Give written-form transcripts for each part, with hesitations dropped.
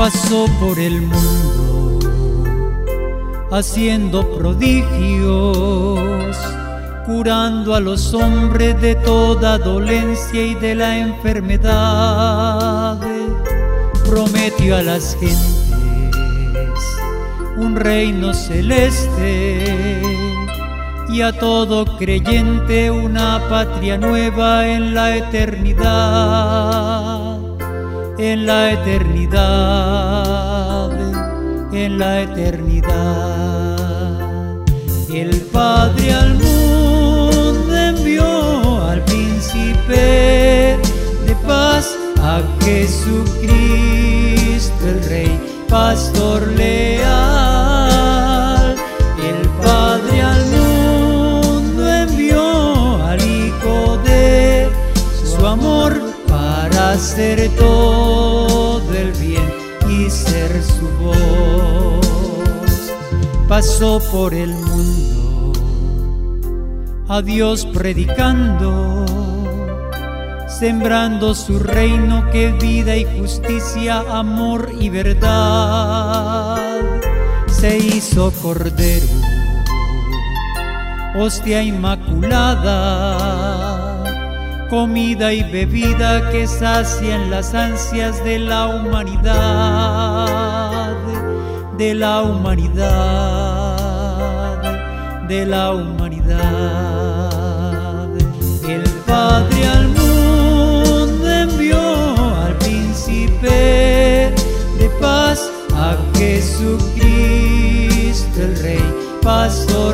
Pasó por el mundo haciendo prodigios, curando a los hombres de toda dolencia y de la enfermedad. Prometió a las gentes un reino celeste y a todo creyente una patria nueva en la eternidad, en la eternidad, en la eternidad. El Padre al mundo envió al príncipe de paz, a Jesucristo el Rey, pastor leal. El Padre al mundo envió al Hijo de su amor para hacer todo el bien y ser su voz. Pasó por el mundo a Dios predicando, sembrando su reino que es vida y justicia, amor y verdad. Se hizo cordero, hostia inmaculada, comida y bebida que sacian las ansias de la humanidad, de la humanidad, de la humanidad. El Padre al mundo envió al príncipe de paz, a Jesucristo el Rey, pastor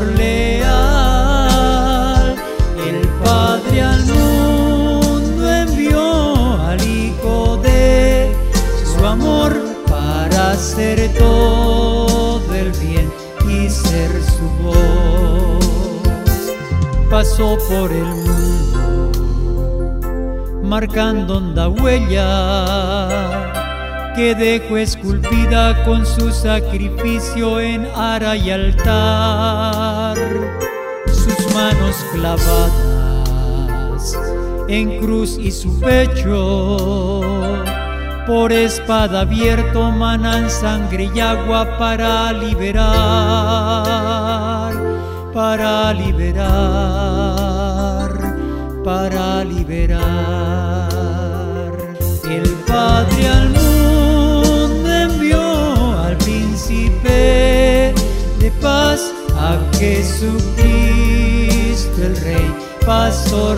leal. El Padre al mundo envió al Hijo de su amor para hacer todo el bien y ser su voz. Pasó por el mundo marcando honda huella que dejó esculpida con su sacrificio en ara y altar. Sus manos clavadas en cruz y su pecho, por espada abierto manan sangre y agua para liberar, para liberar, para liberar. El Padre al mundo envió al príncipe de paz, a Jesucristo el Rey, pastor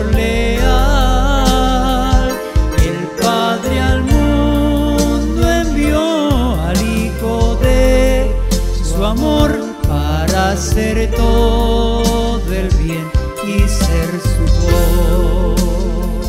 leal. El Padre al mundo envió al Hijo de su amor para hacer todo el bien y ser su voz.